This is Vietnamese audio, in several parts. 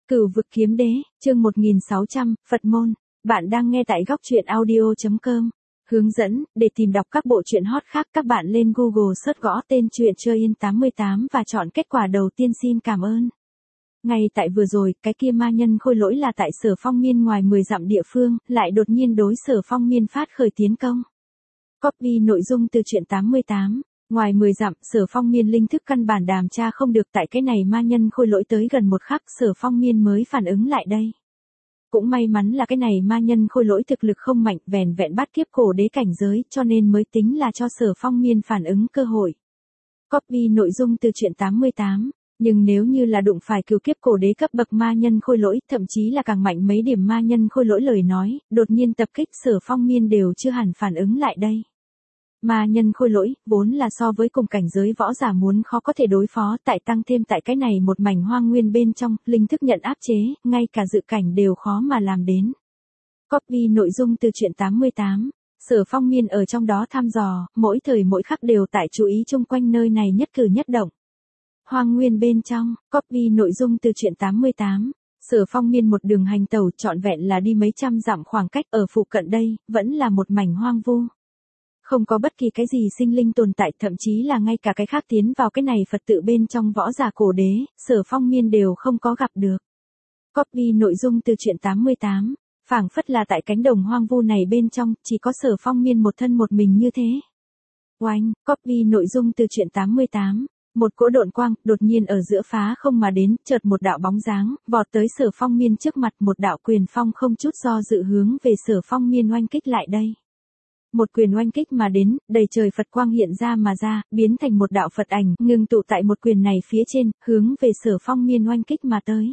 Cửu vực kiếm đế, chương 1600, Phật môn. Bạn đang nghe tại góc truyện audio.com. Hướng dẫn, để tìm đọc các bộ truyện hot khác các bạn lên Google search gõ tên truyện Chơi Yên 88 và chọn kết quả đầu tiên xin cảm ơn. Ngay tại vừa rồi, cái kia ma nhân khôi lỗi là tại Sở Phong Miên ngoài 10 dặm địa phương, lại đột nhiên đối Sở Phong Miên phát khởi tiến công. Copy nội dung từ truyện 88. Ngoài 10 dặm, Sở Phong Miên linh thức căn bản đàm tra không được tại cái này ma nhân khôi lỗi tới gần một khắc Sở Phong Miên mới phản ứng lại đây. Cũng may mắn là cái này ma nhân khôi lỗi thực lực không mạnh vẻn vẹn bắt kiếp cổ đế cảnh giới cho nên mới tính là cho Sở Phong Miên phản ứng cơ hội. Copy nội dung từ truyện 88. Nhưng nếu như là đụng phải cửu kiếp cổ đế cấp bậc ma nhân khôi lỗi, thậm chí là càng mạnh mấy điểm ma nhân khôi lỗi lời nói, đột nhiên tập kích Sở Phong Miên đều chưa hẳn phản ứng lại đây. Ma nhân khôi lỗi, vốn là so với cùng cảnh giới võ giả muốn khó có thể đối phó tại tăng thêm tại cái này một mảnh hoang nguyên bên trong, linh thức nhận áp chế, ngay cả dự cảnh đều khó mà làm đến. Copy nội dung từ truyện 88. Sở Phong Miên ở trong đó thăm dò, mỗi thời mỗi khắc đều tại chú ý chung quanh nơi này nhất cử nhất động. Hoang nguyên bên trong, copy nội dung từ truyện 88. Sở Phong Miên một đường hành tẩu trọn vẹn là đi mấy trăm dặm khoảng cách ở phụ cận đây, vẫn là một mảnh hoang vu. Không có bất kỳ cái gì sinh linh tồn tại, thậm chí là ngay cả cái khác tiến vào cái này Phật tự bên trong võ giả cổ đế, Sở Phong Miên đều không có gặp được. Copy nội dung từ truyện 88. Phảng phất là tại cánh đồng hoang vu này bên trong, chỉ có Sở Phong Miên một thân một mình như thế. Oanh, copy nội dung từ truyện 88. Một cỗ độn quang, đột nhiên ở giữa phá không mà đến, chợt một đạo bóng dáng, vọt tới Sở Phong Miên trước mặt, một đạo quyền phong không chút do dự hướng về Sở Phong Miên oanh kích lại đây. Một quyền oanh kích mà đến, đầy trời Phật quang hiện ra mà ra, biến thành một đạo Phật ảnh, ngưng tụ tại một quyền này phía trên, hướng về Sở Phong Miên oanh kích mà tới.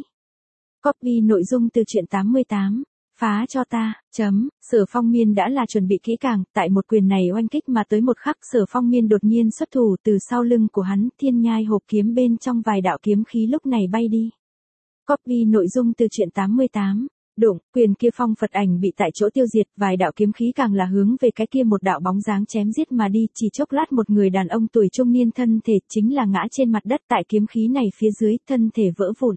Copy nội dung từ truyện 88. Phá cho ta, Sở Phong Miên đã là chuẩn bị kỹ càng, tại một quyền này oanh kích mà tới một khắc Sở Phong Miên đột nhiên xuất thủ từ sau lưng của hắn, thiên nhai hộp kiếm bên trong vài đạo kiếm khí lúc này bay đi. Copy nội dung từ truyện 88. Đụng, quyền kia phong Phật ảnh bị tại chỗ tiêu diệt, vài đạo kiếm khí càng là hướng về cái kia một đạo bóng dáng chém giết mà đi, chỉ chốc lát một người đàn ông tuổi trung niên thân thể chính là ngã trên mặt đất tại kiếm khí này phía dưới, thân thể vỡ vụn.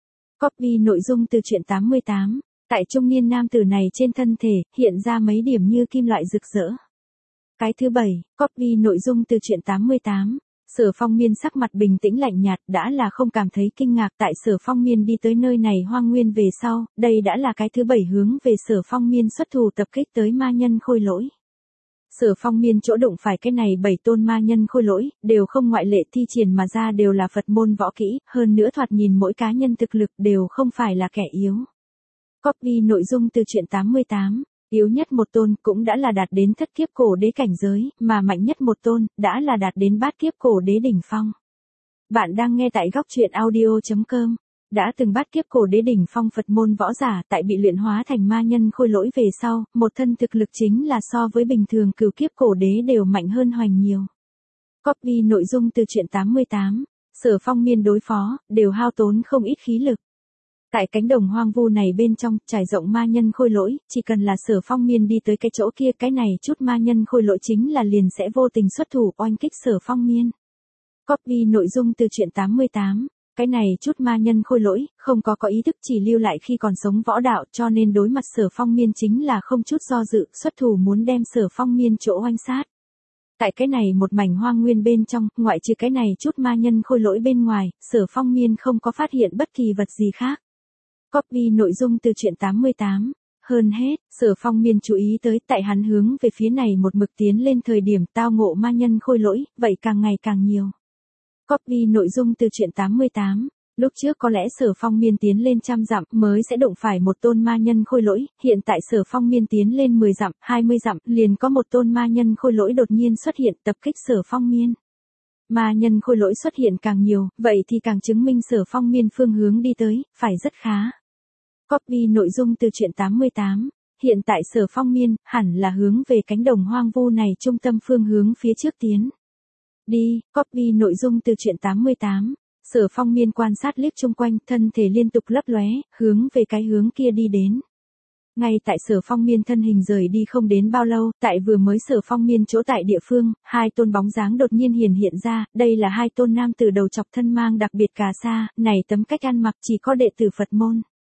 Copy nội dung từ truyện 88. Tại trung niên nam tử này trên thân thể, hiện ra mấy điểm như kim loại rực rỡ. Cái thứ 7, copy nội dung từ truyện 88. Sở Phong Miên sắc mặt bình tĩnh lạnh nhạt, đã là không cảm thấy kinh ngạc tại Sở Phong Miên đi tới nơi này hoang nguyên về sau, đây đã là cái thứ 7 hướng về Sở Phong Miên xuất thủ tập kích tới ma nhân khôi lỗi. Sở Phong Miên chỗ đụng phải cái này 7 tôn ma nhân khôi lỗi, đều không ngoại lệ thi triển mà ra đều là Phật môn võ kỹ, hơn nữa thoạt nhìn mỗi cá nhân thực lực đều không phải là kẻ yếu. Copy nội dung từ truyện 88. Yếu nhất một tôn cũng đã là đạt đến thất kiếp cổ đế cảnh giới, mà mạnh nhất một tôn đã là đạt đến bát kiếp cổ đế đỉnh phong. Bạn đang nghe tại góc truyện audio.com. Đã từng bát kiếp cổ đế đỉnh phong Phật môn võ giả tại bị luyện hóa thành ma nhân khôi lỗi về sau, một thân thực lực chính là so với bình thường cửu kiếp cổ đế đều mạnh hơn hoành nhiều. Copy nội dung từ truyện 88. Sở Phong Miên đối phó, đều hao tốn không ít khí lực. Tại cánh đồng hoang vu này bên trong, trải rộng ma nhân khôi lỗi, chỉ cần là Sở Phong Miên đi tới cái chỗ kia cái này chút ma nhân khôi lỗi chính là liền sẽ vô tình xuất thủ oanh kích Sở Phong Miên. Copy nội dung từ truyện 88. Cái này chút ma nhân khôi lỗi, không có ý thức chỉ lưu lại khi còn sống võ đạo cho nên đối mặt Sở Phong Miên chính là không chút do dự xuất thủ muốn đem Sở Phong Miên chỗ oanh sát. Tại cái này một mảnh hoang nguyên bên trong, ngoại trừ cái này chút ma nhân khôi lỗi bên ngoài, Sở Phong Miên không có phát hiện bất kỳ vật gì khác. Copy nội dung từ truyện 88. Hơn hết, Sở Phong Miên chú ý tới tại hắn hướng về phía này một mực tiến lên thời điểm tao ngộ ma nhân khôi lỗi, vậy càng ngày càng nhiều. Copy nội dung từ truyện 88. Lúc trước có lẽ Sở Phong Miên tiến lên trăm dặm mới sẽ đụng phải một tôn ma nhân khôi lỗi, hiện tại Sở Phong Miên tiến lên 10 dặm, 20 dặm, liền có một tôn ma nhân khôi lỗi đột nhiên xuất hiện tập kích Sở Phong Miên. Ma nhân khôi lỗi xuất hiện càng nhiều, vậy thì càng chứng minh Sở Phong Miên phương hướng đi tới, phải rất khá. Copy nội dung từ truyện 88. Hiện tại Sở Phong Miên, hẳn là hướng về cánh đồng hoang vu này trung tâm phương hướng phía trước tiến. Đi, copy nội dung từ truyện 88. Sở Phong Miên quan sát liếc chung quanh, thân thể liên tục lấp lóe, hướng về cái hướng kia đi đến. Ngay tại Sở Phong Miên thân hình rời đi không đến bao lâu, tại vừa mới Sở Phong Miên chỗ tại địa phương, hai tôn bóng dáng đột nhiên hiện ra, đây là hai tôn nam tử đầu chọc thân mang đặc biệt cà sa, này tấm cách ăn mặc chỉ có đệ tử Phật môn.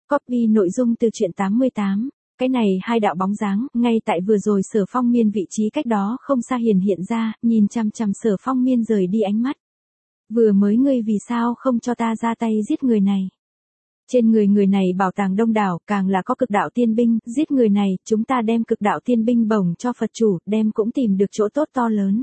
Copy nội dung từ truyện 88. Cái này hai đạo bóng dáng, ngay tại vừa rồi Sở Phong Miên vị trí cách đó không xa hiện ra, nhìn chằm chằm Sở Phong Miên rời đi ánh mắt. Vừa mới ngươi vì sao không cho ta ra tay giết người này? Trên người người này bảo tàng đông đảo, càng là có cực đạo tiên binh, giết người này, chúng ta đem cực đạo tiên binh bổng cho Phật chủ, đem cũng tìm được chỗ tốt to lớn.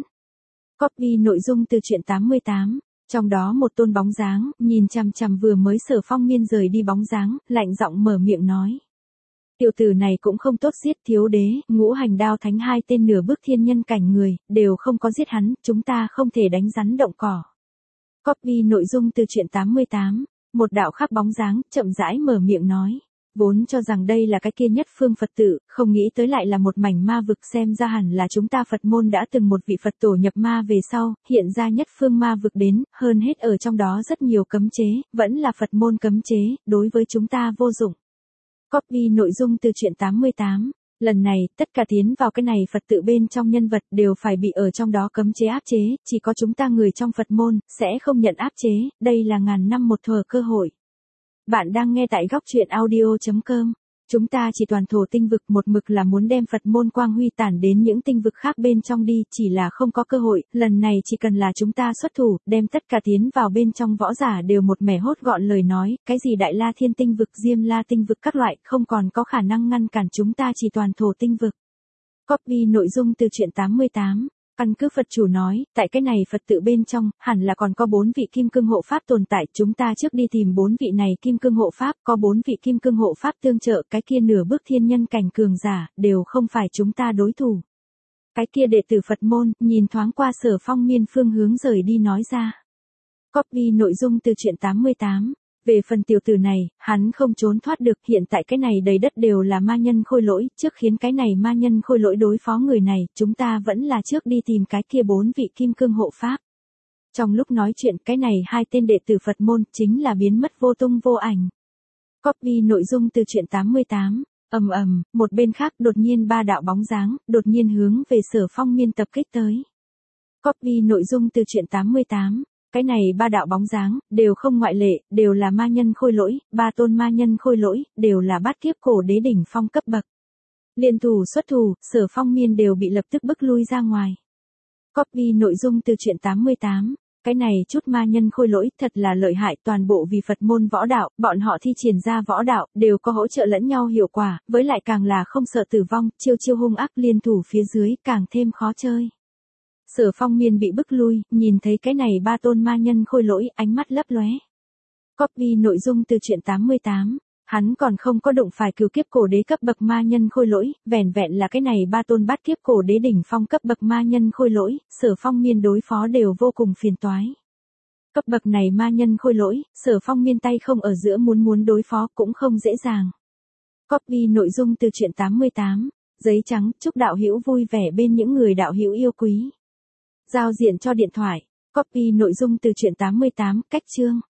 Copy nội dung từ truyện 88. Trong đó một tôn bóng dáng, nhìn chằm chằm vừa mới Sở Phong Miên rời đi bóng dáng, lạnh giọng mở miệng nói. Tiểu tử này cũng không tốt giết, thiếu đế, ngũ hành đao thánh hai tên nửa bước thiên nhân cảnh người, đều không có giết hắn, chúng ta không thể đánh rắn động cỏ. Copy nội dung từ truyện 88. Một đạo khác bóng dáng, chậm rãi mở miệng nói. Vốn cho rằng đây là cái kia nhất phương Phật tử, không nghĩ tới lại là một mảnh ma vực, xem ra hẳn là chúng ta Phật môn đã từng một vị Phật tổ nhập ma về sau, hiện ra nhất phương ma vực đến, hơn hết ở trong đó rất nhiều cấm chế, vẫn là Phật môn cấm chế, đối với chúng ta vô dụng. Copy nội dung từ truyện 88. Lần này, tất cả tiến vào cái này Phật tự bên trong nhân vật đều phải bị ở trong đó cấm chế áp chế, chỉ có chúng ta người trong Phật môn, sẽ không nhận áp chế, đây là ngàn năm một thở cơ hội. Bạn đang nghe tại góc truyện audio.com. Chúng ta chỉ toàn thổ tinh vực, một mực là muốn đem Phật môn quang huy tản đến những tinh vực khác bên trong đi, chỉ là không có cơ hội, lần này chỉ cần là chúng ta xuất thủ, đem tất cả tiến vào bên trong võ giả đều một mẻ hốt gọn lời nói, cái gì Đại La Thiên tinh vực, Diêm La tinh vực các loại, không còn có khả năng ngăn cản chúng ta chỉ toàn thổ tinh vực. Copy nội dung từ truyện 88. Căn cứ Phật chủ nói, tại cái này Phật tự bên trong, hẳn là còn có 4 vị kim cương hộ pháp tồn tại, chúng ta trước đi tìm 4 vị này kim cương hộ pháp, có 4 vị kim cương hộ pháp tương trợ, cái kia nửa bước thiên nhân cảnh cường giả, đều không phải chúng ta đối thủ. Cái kia đệ tử Phật môn, nhìn thoáng qua Sở Phong Miên phương hướng rời đi nói ra. Copy nội dung từ truyện 88. Về phần tiểu tử này, hắn không trốn thoát được, hiện tại cái này đầy đất đều là ma nhân khôi lỗi, trước khiến cái này ma nhân khôi lỗi đối phó người này, chúng ta vẫn là trước đi tìm cái kia 4 vị kim cương hộ pháp. Trong lúc nói chuyện, cái này hai tên đệ tử Phật môn, chính là biến mất vô tung vô ảnh. Copy nội dung từ truyện 88. Một bên khác đột nhiên ba đạo bóng dáng, đột nhiên hướng về Sở Phong Miên tập kích tới. Copy nội dung từ truyện 88. Cái này ba đạo bóng dáng, đều không ngoại lệ, đều là ma nhân khôi lỗi, ba tôn ma nhân khôi lỗi, đều là bát kiếp cổ đế đỉnh phong cấp bậc. Liên thủ xuất thủ, Sở Phong Miên đều bị lập tức bức lui ra ngoài. Copy nội dung từ truyện 88. Cái này chút ma nhân khôi lỗi thật là lợi hại, toàn bộ vì Phật môn võ đạo, bọn họ thi triển ra võ đạo, đều có hỗ trợ lẫn nhau hiệu quả, với lại càng là không sợ tử vong, chiêu hung ác liên thủ phía dưới, càng thêm khó chơi. Sở Phong Miên bị bức lui, nhìn thấy cái này ba tôn ma nhân khôi lỗi, ánh mắt lấp lóe. Copy nội dung từ truyện 88. Hắn còn không có đụng phải cửu kiếp cổ đế cấp bậc ma nhân khôi lỗi, vẻn vẹn là cái này ba tôn bát kiếp cổ đế đỉnh phong cấp bậc ma nhân khôi lỗi, Sở Phong Miên đối phó đều vô cùng phiền toái. Cấp bậc này ma nhân khôi lỗi, Sở Phong Miên tay không ở giữa muốn đối phó cũng không dễ dàng. Copy nội dung từ truyện 88. Giấy trắng, chúc đạo hữu vui vẻ bên những người đạo hữu yêu quý. Giao diện cho điện thoại. Copy nội dung từ truyện 88, cách chương.